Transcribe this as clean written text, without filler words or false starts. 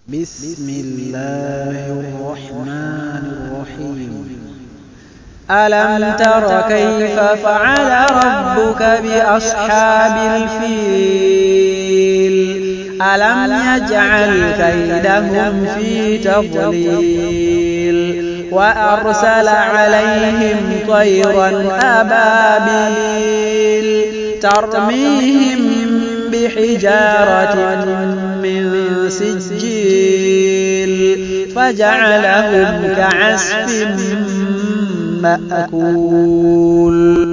بسم الله الرحمن الرحيم ألم تر كيف فعل ربك بأصحاب الفيل ألم يجعل كيدهم في تضليل وأرسل عليهم طيرا أبابيل ترميهم بحجارة من سجيل فجعلهم كعصف مأكول.